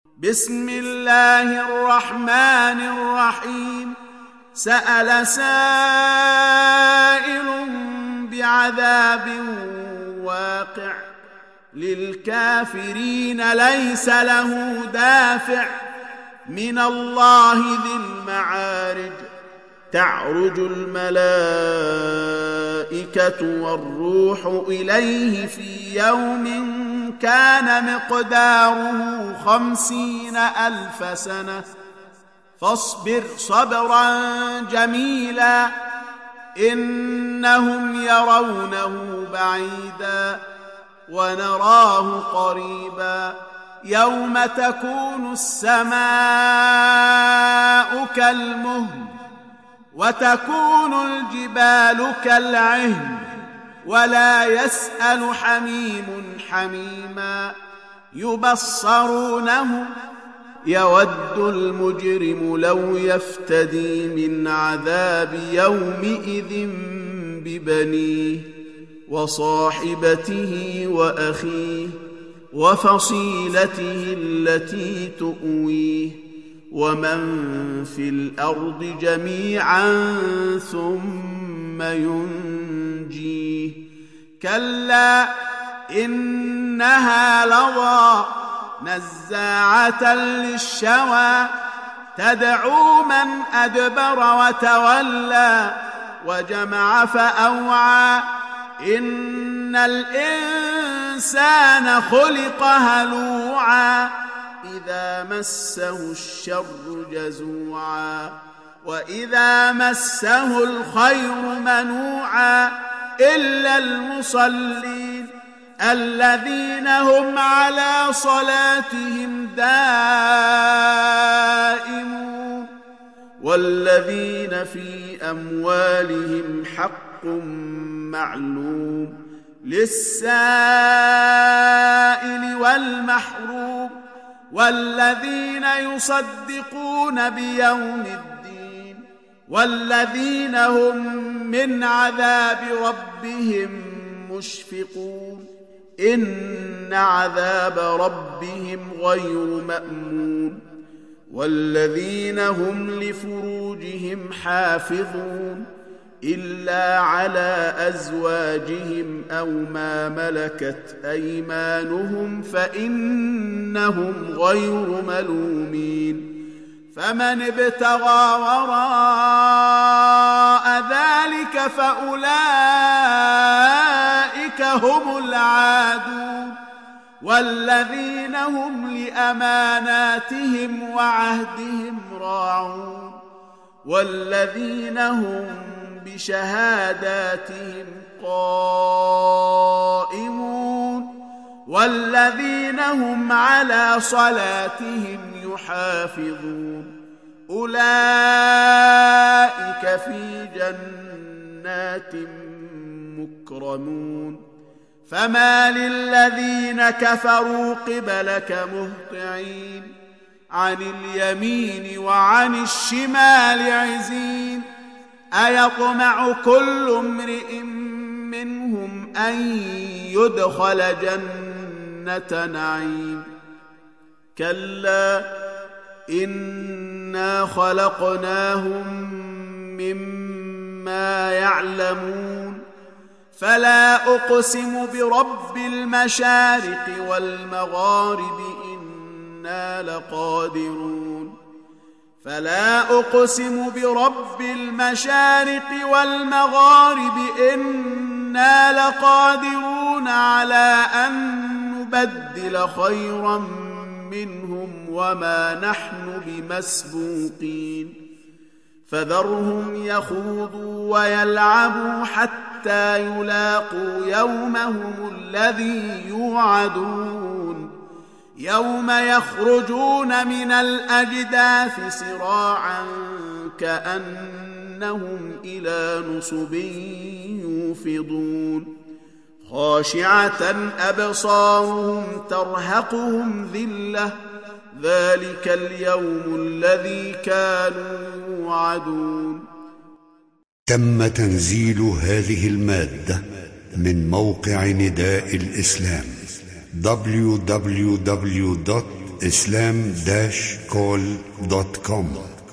بسم الله الرحمن الرحيم. سأل سائل بعذاب واقع للكافرين ليس له دافع من الله ذي المعارج. تعرج الملائكة والروح إليه في يوم كان مقداره 50,000 سنة فاصبر صبرا جميلا إنهم يرونه بعيدا ونراه قريبا. يوم تكون السماء كالمهل وتكون الجبال كالعهن ولا يسأل حميم حميما. يبصرونه يود المجرم لو يفتدي من عذاب يومئذ ببنيه وصاحبته وأخيه وفصيلته التي تؤويه ومن في الأرض جميعا ثم ينجيه. كلا إنها لظى نزاعة للشوى تدعو من أدبر وتولى وجمع فأوعى. إن الإنسان خلق هلوعا إذا مسه الشر جزوعا وإذا مسه الخير منوعا إلا المصلين الذين هم على صلاتهم دائمون والذين في أموالهم حق معلوم للسائل والمحروم والذين يصدقون بيوم الدين والذين هم من عذاب ربهم مشفقون. إن عذاب ربهم غير مأمون والذين هم لفروجهم حافظون إلا على أزواجهم أو ما ملكت أيمانهم فإنهم غير ملومين. فمن ابتغى وراء ذلك فأولئك هم العادون والذين هم لأماناتهم وعهدهم راعون والذين هم بشهاداتهم قائمون والذين هم على صلاتهم يحافظون. أولئك في جنات مكرمون. فما للذين كفروا قبلك مهطعين عن اليمين وعن الشمال عزين. أيطمع كل امرئ منهم أن يدخل جنة نعيم. كلا إنا خلقناهم مما يعلمون. فلا أقسم برب المشارق والمغارب إنا لقادرون. فلا أقسم برب المشارق والمغارب إنا لقادرون على أن نبدل خيرا منهم وما نحن بمسبوقين. فذرهم يخوضوا ويلعبوا حتى يلاقوا يومهم الذي يوعدون يوم يخرجون من الأجداث سراعا كأنهم إلى نصب يوفضون. خاشعة أبصارهم ترهقهم ذلة ذلك اليوم الذي كانوا يوعدون. تم تنزيل هذه المادة من موقع نداء الإسلام www.nidaelislam islam-call.com